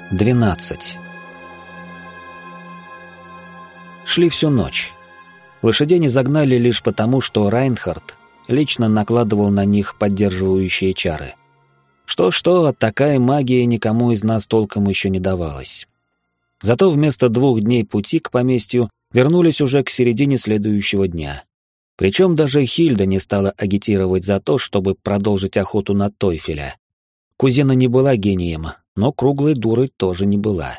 12. Шли всю ночь. Лошадей не загнали лишь потому, что Райнхард лично накладывал на них поддерживающие чары. Что-что, такая магия никому из нас толком еще не давалась. Зато вместо 2 дней пути к поместью вернулись уже к середине следующего дня. Причем даже Хильда не стала агитировать за то, чтобы продолжить охоту на Тойфеля. Кузина не была гением, но круглой дурой тоже не была.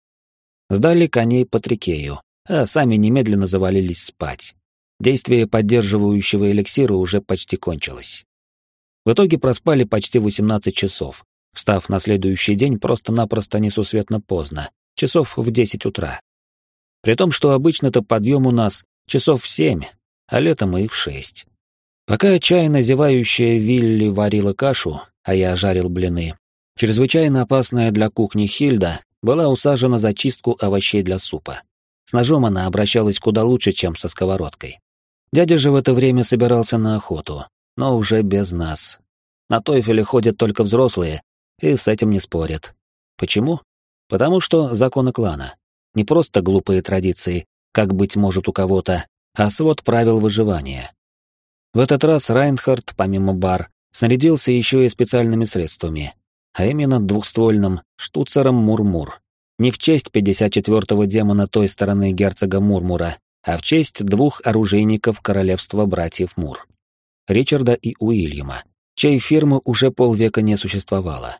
Сдали коней Патрикею, а сами немедленно завалились спать. Действие поддерживающего эликсира уже почти кончилось. В итоге проспали почти 18 часов, встав на следующий день просто-напросто несусветно поздно, часов в 10 утра. При том, что обычно-то подъем у нас часов в 7, а летом и в 6. Пока отчаянно зевающая Вилли варила кашу, а я жарил блины, чрезвычайно опасная для кухни Хильда была усажена за чистку овощей для супа. С ножом она обращалась куда лучше, чем со сковородкой. Дядя же в это время собирался на охоту, но уже без нас. На Тойфеле ходят только взрослые, и с этим не спорят. Почему? Потому что законы клана. Не просто глупые традиции, как, быть может, у кого-то, а свод правил выживания. В этот раз Райнхард, помимо бар, снарядился еще и специальными средствами, а именно двухствольным штуцером Мурмур. Не в честь 54-го демона той стороны герцога Мурмура, а в честь 2 оружейников королевства братьев Мур, Ричарда и Уильяма, чьей фирмы уже полвека не существовало.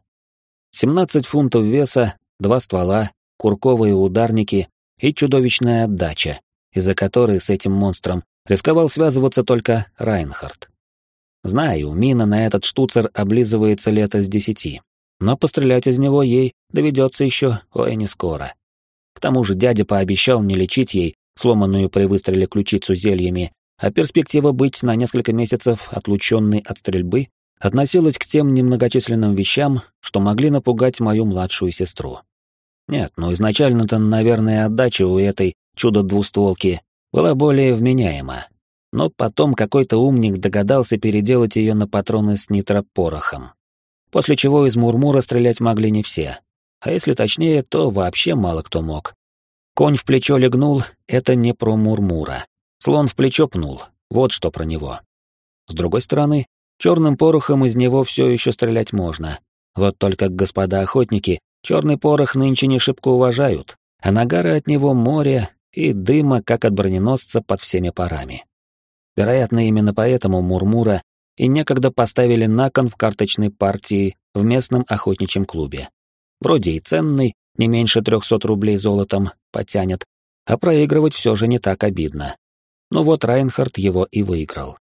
17 фунтов веса, 2 ствола, курковые ударники и чудовищная отдача, из-за которой с этим монстром рисковал связываться только Райнхард. Знаю, мина на этот штуцер облизывается лето с 10, но пострелять из него ей доведется еще, ой, не скоро. К тому же дядя пообещал не лечить ей сломанную при выстреле ключицу зельями, а перспектива быть на несколько месяцев отлученной от стрельбы относилась к тем немногочисленным вещам, что могли напугать мою младшую сестру. Нет, ну изначально-то, наверное, отдача у этой чудо-двустволки была более вменяема. Но потом какой-то умник догадался переделать ее на патроны с нитропорохом. После чего из Мурмура стрелять могли не все. А если точнее, то вообще мало кто мог. Конь в плечо легнул — это не про Мурмура. Слон в плечо пнул — вот что про него. С другой стороны, черным порохом из него все еще стрелять можно. Вот только господа охотники черный порох нынче не шибко уважают, а нагары от него море и дыма, как от броненосца под всеми парами. Вероятно, именно поэтому Мурмура и некогда поставили на кон в карточной партии в местном охотничьем клубе. Вроде и ценный, не меньше 300 рублей золотом, потянет, а проигрывать все же не так обидно. Ну вот Райнхард его и выиграл.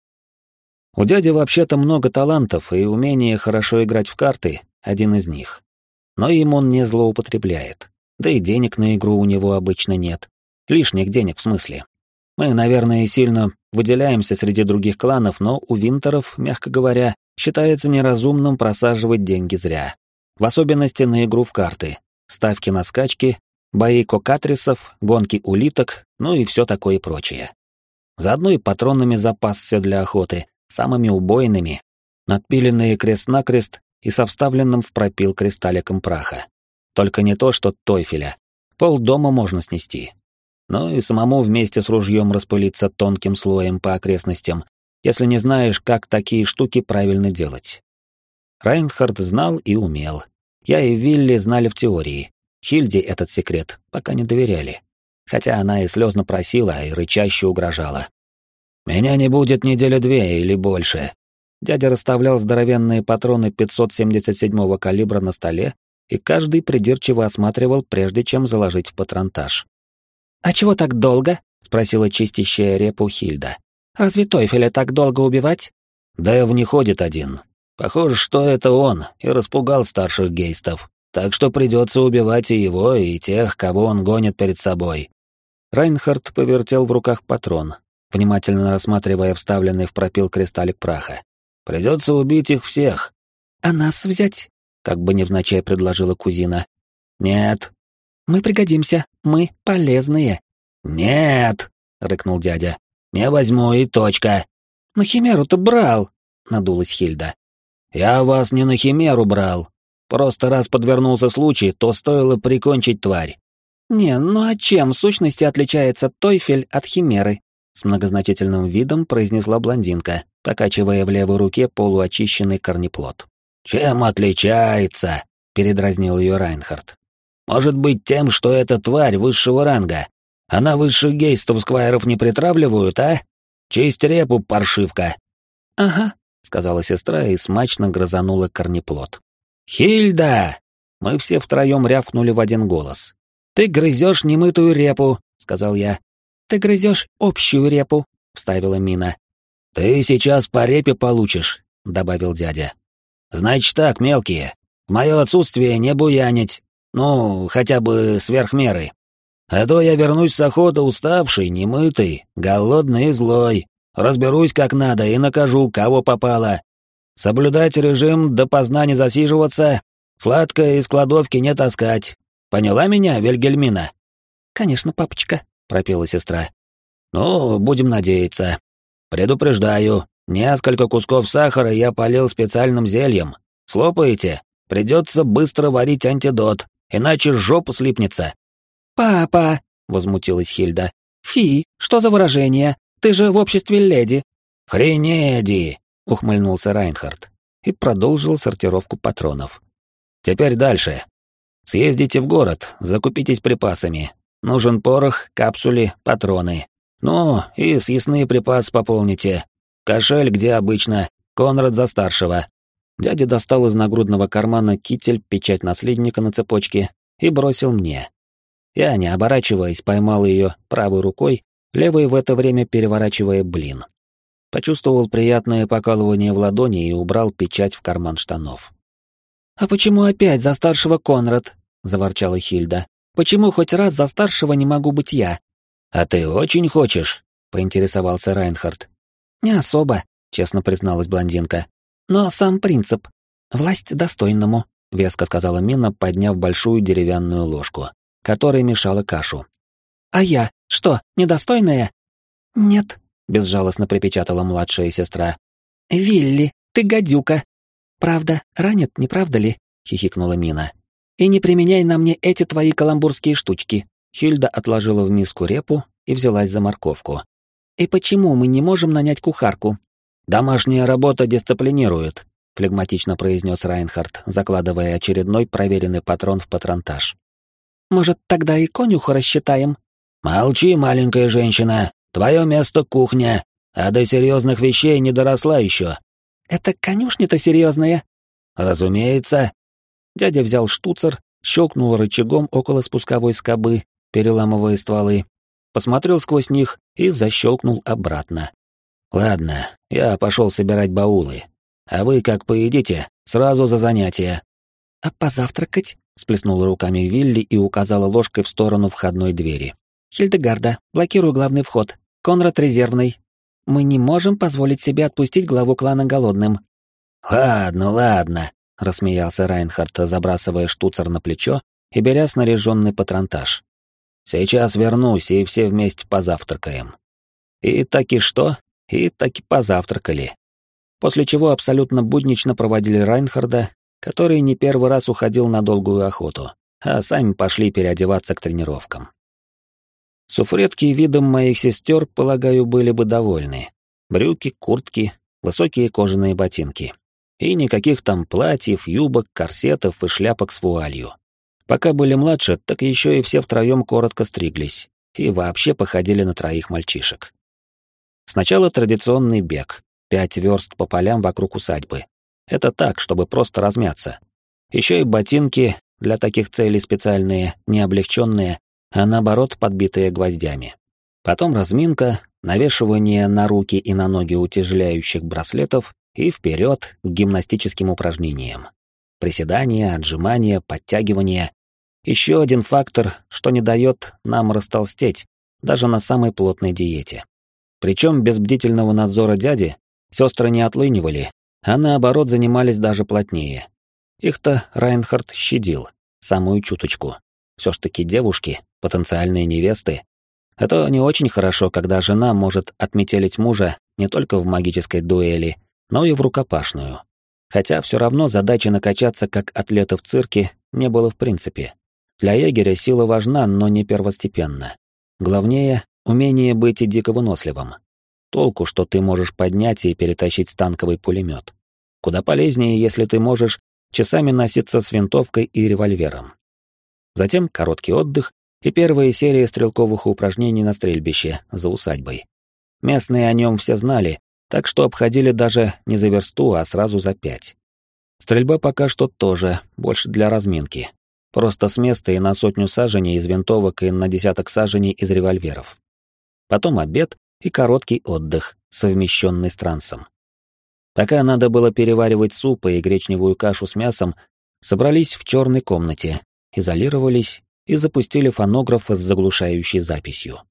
У дяди вообще-то много талантов, и умение хорошо играть в карты — один из них. Но им он не злоупотребляет, да и денег на игру у него обычно нет. Лишних денег в смысле. Мы, наверное, сильно выделяемся среди других кланов, но у Винтеров, мягко говоря, считается неразумным просаживать деньги зря. В особенности на игру в карты, ставки на скачки, бои кокатрисов, гонки улиток, ну и все такое прочее. Заодно и патронами запасся для охоты, самыми убойными, надпиленные крест-накрест и со вставленным в пропил кристалликом праха. Только не то, что Тойфеля. Полдома можно снести. Но и самому вместе с ружьем распылиться тонким слоем по окрестностям, если не знаешь, как такие штуки правильно делать. Райнхард знал и умел. Я и Вилли знали в теории. Хильде этот секрет пока не доверяли. Хотя она и слезно просила, и рычаще угрожала. «Меня не будет 2 недели или больше». Дядя расставлял здоровенные патроны 577-го калибра на столе, и каждый придирчиво осматривал, прежде чем заложить в патронтаж. «А чего так долго?» — спросила чистящая репу Хильда. «Разве Тойфеля так долго убивать?» «Дэв не ходит один. Похоже, что это он и распугал старших гейстов, так что придется убивать и его, и тех, кого он гонит перед собой». Райнхард повертел в руках патрон, внимательно рассматривая вставленный в пропил кристаллик праха. «Придется убить их всех». «А нас взять?» — как бы невзначай предложила кузина. «Нет». «Мы пригодимся, мы полезные». «Нет», — рыкнул дядя. «Не возьму и точка». «На химеру-то брал», — надулась Хильда. «Я вас не на химеру брал». Просто раз подвернулся случай, то стоило прикончить тварь. «Не, ну а чем в сущности отличается Тойфель от Химеры?» С многозначительным видом произнесла блондинка, покачивая в левой руке полуочищенный корнеплод. «Чем отличается?» — передразнил ее Райнхард. «Может быть, тем, что эта тварь высшего ранга. Она высших гейстов сквайров не притравливают, а? Чисть репу, паршивка!» «Ага», — сказала сестра и смачно грызанула корнеплод. «Хильда!» — мы все втроем рявкнули в один голос. «Ты грызешь немытую репу», — сказал я. «Ты грызешь общую репу», — вставила Мина. «Ты сейчас по репе получишь», — добавил дядя. «Значит так, мелкие, в мое отсутствие не буянить, ну, хотя бы сверх меры. А то я вернусь с охоты уставший, немытый, голодный и злой. Разберусь как надо и накажу, кого попало. Соблюдать режим, допоздна не засиживаться, сладкое из кладовки не таскать. Поняла меня, Вильгельмина?» «Конечно, папочка», — пропела сестра. «Ну, будем надеяться. Предупреждаю, несколько кусков сахара я полил специальным зельем. Слопаете? Придется быстро варить антидот, иначе жопа слипнется». «Папа!» — возмутилась Хильда. «Фи, что за выражение? Ты же в обществе леди». «Хренеди!» — ухмыльнулся Райнхард и продолжил сортировку патронов. «Теперь дальше. Съездите в город, закупитесь припасами. Нужен порох, капсули, патроны. Ну, и съестные припасы пополните. Кошель где обычно, Конрад за старшего». Дядя достал из нагрудного кармана китель, печать наследника на цепочке и бросил мне. Я, не оборачиваясь, поймал ее правой рукой, левой в это время переворачивая блин. Почувствовал приятное покалывание в ладони и убрал печать в карман штанов. «А почему опять за старшего Конрад?» — заворчала Хильда. «Почему хоть раз за старшего не могу быть я?» «А ты очень хочешь?» — поинтересовался Райнхард. «Не особо», — честно призналась блондинка. «Но сам принцип. Власть достойному», — веско сказала Мина, подняв большую деревянную ложку, которая мешала кашу. «А я? Что, недостойная?» «Нет», — безжалостно припечатала младшая сестра. «Вилли, ты гадюка!» «Правда, ранит, не правда ли?» — хихикнула Мина. «И не применяй на мне эти твои каламбурские штучки». Хильда отложила в миску репу и взялась за морковку. «И почему мы не можем нанять кухарку?» «Домашняя работа дисциплинирует», — флегматично произнес Райнхард, закладывая очередной проверенный патрон в патронтаж. «Может, тогда и конюха рассчитаем?» «Молчи, маленькая женщина, твое место кухня, а до серьезных вещей не доросла еще». «Это конюшня-то серьезная?» «Разумеется». Дядя взял штуцер, щелкнул рычагом около спусковой скобы, переламывая стволы, посмотрел сквозь них и защелкнул обратно. «Ладно, я пошел собирать баулы. А вы, как поедите, сразу за занятия». «А позавтракать?» — сплеснула руками Вилли и указала ложкой в сторону входной двери. «Хильдегарда, блокируй главный вход. Конрад резервный. Мы не можем позволить себе отпустить главу клана голодным». «Ладно, ладно», — рассмеялся Райнхард, забрасывая штуцер на плечо и беря снаряженный патронтаж. «Сейчас вернусь, и все вместе позавтракаем». И таки что? И таки позавтракали. После чего абсолютно буднично проводили Райнхарда, который не первый раз уходил на долгую охоту, а сами пошли переодеваться к тренировкам. Суфредки видом моих сестер, полагаю, были бы довольны. Брюки, куртки, высокие кожаные ботинки. И никаких там платьев, юбок, корсетов и шляпок с вуалью. Пока были младше, так еще и все втроем коротко стриглись и вообще походили на троих мальчишек. Сначала традиционный бег, 5 верст по полям вокруг усадьбы. Это так, чтобы просто размяться. Еще и ботинки для таких целей специальные, не облегченные, а наоборот подбитые гвоздями. Потом разминка, навешивание на руки и на ноги утяжеляющих браслетов и вперед к гимнастическим упражнениям. Приседания, отжимания, подтягивания. Еще один фактор, что не дает нам растолстеть, даже на самой плотной диете. Причем без бдительного надзора дяди сестры не отлынивали, а наоборот занимались даже плотнее. Их-то Райнхард щадил, самую чуточку. Все ж таки девушки, потенциальные невесты. Это не очень хорошо, когда жена может отметелить мужа не только в магической дуэли, но и в рукопашную. Хотя все равно задачи накачаться как атлеты в цирке не было в принципе. Для егеря сила важна, но не первостепенно. Главнее — умение быть дико выносливым. Толку, что ты можешь поднять и перетащить танковый пулемет. Куда полезнее, если ты можешь часами носиться с винтовкой и револьвером. Затем короткий отдых и первая серия стрелковых упражнений на стрельбище за усадьбой. Местные о нем все знали, так что обходили даже не за версту, а сразу за 5. Стрельба пока что тоже, больше для разминки. Просто с места и на 100 саженей из винтовок и на 10 саженей из револьверов. Потом обед и короткий отдых, совмещенный с трансом. Пока надо было переваривать суп и гречневую кашу с мясом, собрались в черной комнате, изолировались и запустили фонограф с заглушающей записью.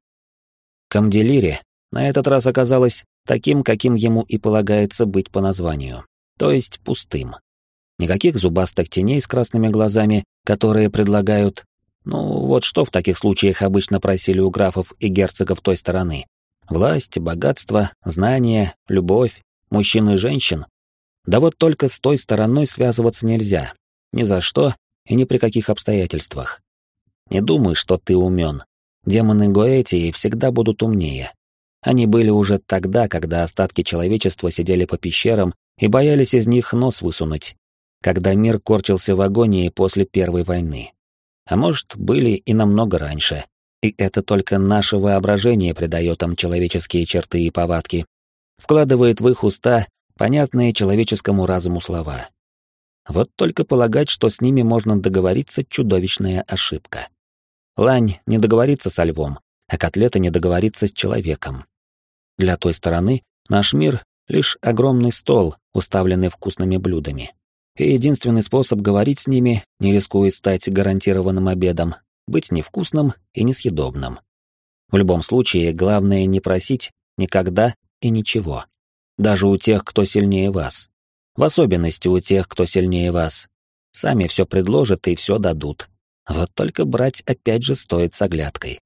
Камделире на этот раз оказалось таким, каким ему и полагается быть по названию, то есть пустым. Никаких зубастых теней с красными глазами, которые предлагают... Ну, вот что в таких случаях обычно просили у графов и герцогов той стороны. Власть, богатство, знания, любовь, мужчин и женщин. Да вот только с той стороной связываться нельзя. Ни за что и ни при каких обстоятельствах. Не думай, что ты умен. Демоны Гоэтии всегда будут умнее. Они были уже тогда, когда остатки человечества сидели по пещерам и боялись из них нос высунуть, когда мир корчился в агонии после Первой войны. А может, были и намного раньше, и это только наше воображение придает им человеческие черты и повадки, вкладывает в их уста понятные человеческому разуму слова. Вот только полагать, что с ними можно договориться, чудовищная ошибка. Лань не договорится со львом, а котлета не договорится с человеком. Для той стороны наш мир — лишь огромный стол, уставленный вкусными блюдами. И единственный способ говорить с ними, не рискуя стать гарантированным обедом, быть невкусным и несъедобным. В любом случае, главное не просить никогда и ничего. Даже у тех, кто сильнее вас. В особенности у тех, кто сильнее вас. Сами все предложат и все дадут. Вот только брать опять же стоит с оглядкой.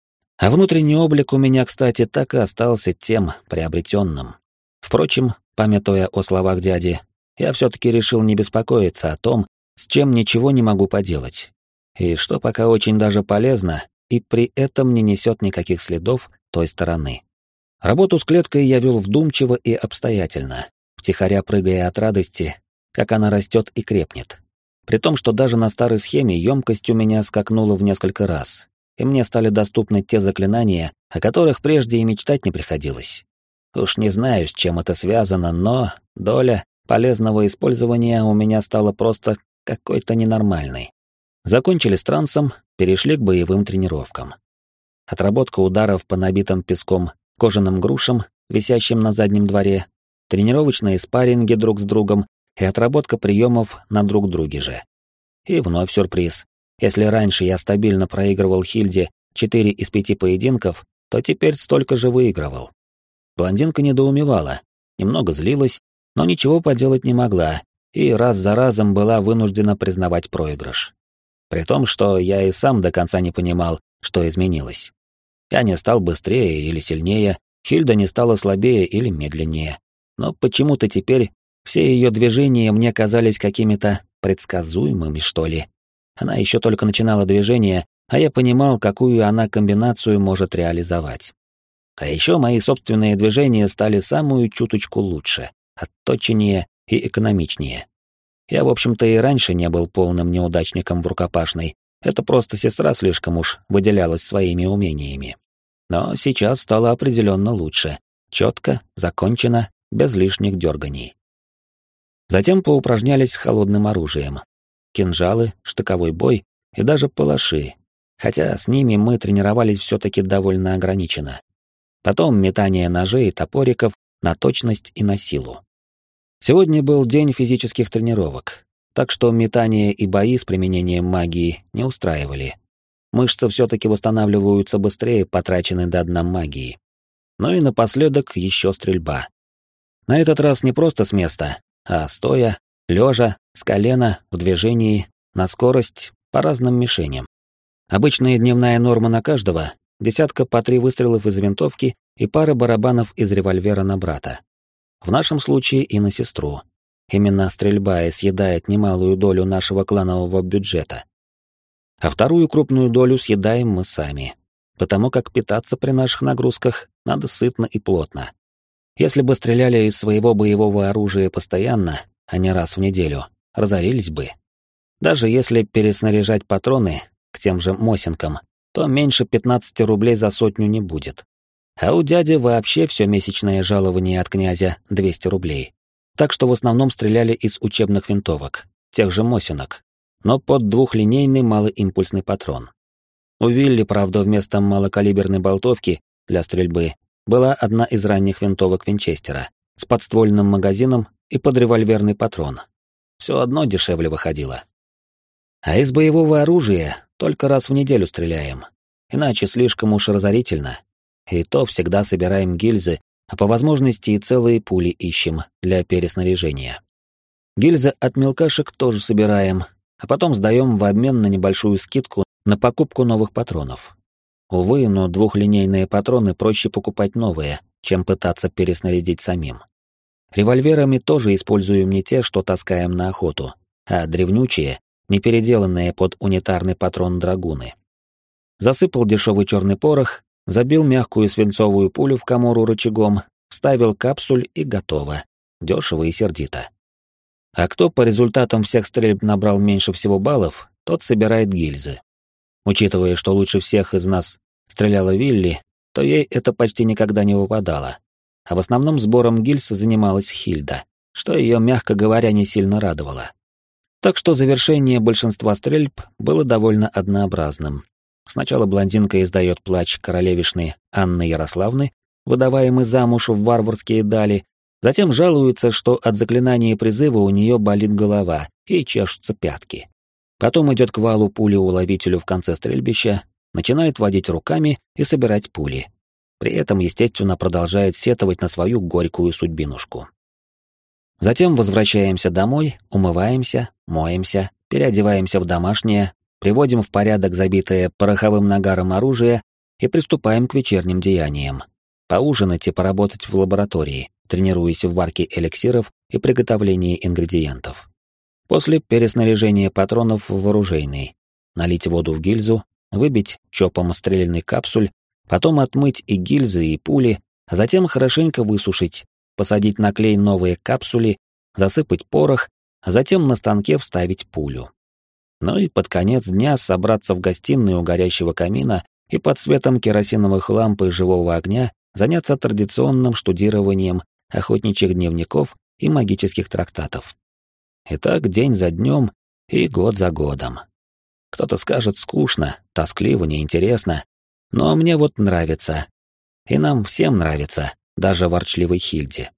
А внутренний облик у меня, кстати, так и остался тем приобретенным. Впрочем, памятуя о словах дяди, я все-таки решил не беспокоиться о том, с чем ничего не могу поделать. И что пока очень даже полезно, и при этом не несет никаких следов той стороны. Работу с клеткой я вел вдумчиво и обстоятельно, втихаря прыгая от радости, как она растет и крепнет. При том, что даже на старой схеме емкость у меня скакнула в несколько раз, и мне стали доступны те заклинания, о которых прежде и мечтать не приходилось. Уж не знаю, с чем это связано, но доля полезного использования у меня стала просто какой-то ненормальной. Закончили с трансом, перешли к боевым тренировкам. Отработка ударов по набитым песком кожаным грушам, висящим на заднем дворе, тренировочные спарринги друг с другом и отработка приемов на друг друге же. И вновь сюрприз. Если раньше я стабильно проигрывал Хильде 4 из 5 поединков, то теперь столько же выигрывал. Блондинка недоумевала, немного злилась, но ничего поделать не могла, и раз за разом была вынуждена признавать проигрыш. При том, что я и сам до конца не понимал, что изменилось. Я не стал быстрее или сильнее, Хильда не стала слабее или медленнее. Но почему-то теперь все ее движения мне казались какими-то предсказуемыми, что ли. Она еще только начинала движение, а я понимал, какую она комбинацию может реализовать. А еще мои собственные движения стали самую чуточку лучше, отточеннее и экономичнее. Я, в общем-то, и раньше не был полным неудачником в рукопашной, это просто сестра слишком уж выделялась своими умениями. Но сейчас стало определенно лучше, четко, закончено, без лишних дерганий. Затем поупражнялись с холодным оружием. Кинжалы, штыковой бой и даже палаши, хотя с ними мы тренировались все-таки довольно ограниченно. Потом метание ножей и топориков на точность и на силу. Сегодня был день физических тренировок, так что метание и бои с применением магии не устраивали. Мышцы все-таки восстанавливаются быстрее потраченной до дна магии. Ну и напоследок еще стрельба. На этот раз не просто с места, а стоя, лежа, с колена, в движении, на скорость, по разным мишеням. Обычная дневная норма на каждого — 10 по 3 выстрелов из винтовки и пара барабанов из револьвера на брата. В нашем случае и на сестру. Именно стрельба и съедает немалую долю нашего кланового бюджета. А вторую крупную долю съедаем мы сами, потому как питаться при наших нагрузках надо сытно и плотно. Если бы стреляли из своего боевого оружия постоянно, а не раз в неделю, разорились бы. Даже если переснаряжать патроны к тем же Мосинкам, то меньше 15 рублей за сотню не будет. А у дяди вообще все месячное жалование от князя 200 рублей. Так что в основном стреляли из учебных винтовок, тех же Мосинок, но под двухлинейный малоимпульсный патрон. У Вилли, правда, вместо малокалиберной болтовки для стрельбы была одна из ранних винтовок Винчестера с подствольным магазином и под револьверный патрон. Все одно дешевле выходило. А из боевого оружия только раз в неделю стреляем, иначе слишком уж разорительно. И то всегда собираем гильзы, а по возможности и целые пули ищем для переснаряжения. Гильзы от мелкашек тоже собираем, а потом сдаем в обмен на небольшую скидку на покупку новых патронов. Увы, но двухлинейные патроны проще покупать новые, чем пытаться переснарядить самим. Револьверами тоже используем не те, что таскаем на охоту, а древнючие, не переделанные под унитарный патрон драгуны. Засыпал дешевый черный порох, забил мягкую свинцовую пулю в камору рычагом, вставил капсуль и готово. Дешево и сердито. А кто по результатам всех стрельб набрал меньше всего баллов, тот собирает гильзы. Учитывая, что лучше всех из нас стреляла Вилли, то ей это почти никогда не выпадало. А в основном сбором гильз занималась Хильда, что ее, мягко говоря, не сильно радовало. Так что завершение большинства стрельб было довольно однообразным. Сначала блондинка издает плач королевишны Анны Ярославны, выдаваемый замуж в варварские дали, затем жалуется, что от заклинания призыва у нее болит голова и чешутся пятки. Потом идет к валу-пулеуловителю в конце стрельбища, начинает водить руками и собирать пули. При этом, естественно, продолжает сетовать на свою горькую судьбинушку. Затем возвращаемся домой, умываемся, моемся, переодеваемся в домашнее, приводим в порядок забитое пороховым нагаром оружие и приступаем к вечерним деяниям. Поужинать и поработать в лаборатории, тренируясь в варке эликсиров и приготовлении ингредиентов. После переснаряжения патронов в оружейный, налить воду в гильзу, выбить чопом стрелянный капсуль, потом отмыть и гильзы, и пули, а затем хорошенько высушить, посадить на клей новые капсули, засыпать порох, а затем на станке вставить пулю. Ну и под конец дня собраться в гостиной у горящего камина и под светом керосиновых ламп и живого огня заняться традиционным штудированием охотничьих дневников и магических трактатов. И так день за днем и год за годом. Кто-то скажет скучно, тоскливо, неинтересно, но мне вот нравится. И нам всем нравится, даже ворчливой Хильде.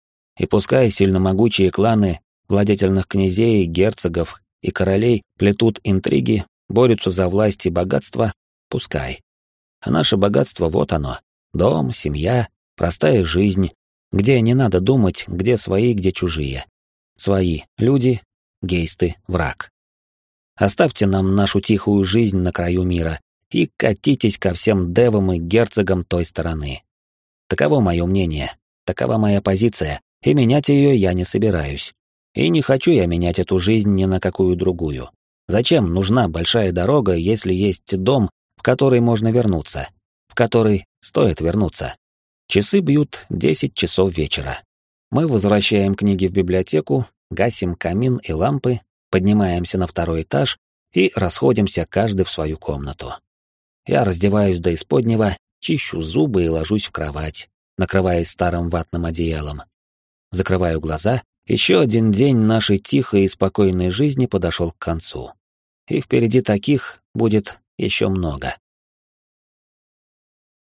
И пускай сильно могучие кланы владетельных князей, герцогов и королей плетут интриги, борются за власть и богатство, пускай. А наше богатство вот оно. Дом, семья, простая жизнь, где не надо думать, где свои, где чужие. Свои люди, гейсты, враг. Оставьте нам нашу тихую жизнь на краю мира и катитесь ко всем девам и герцогам той стороны. Таково мое мнение, такова моя позиция, и менять ее я не собираюсь. И не хочу я менять эту жизнь ни на какую другую. Зачем нужна большая дорога, если есть дом, в который можно вернуться, в который стоит вернуться? Часы бьют 10 часов вечера. Мы возвращаем книги в библиотеку, гасим камин и лампы, поднимаемся на второй этаж и расходимся каждый в свою комнату. Я раздеваюсь до исподнего, чищу зубы и ложусь в кровать, накрываясь старым ватным одеялом. Закрываю глаза. Еще один день нашей тихой и спокойной жизни подошел к концу. И впереди таких будет еще много.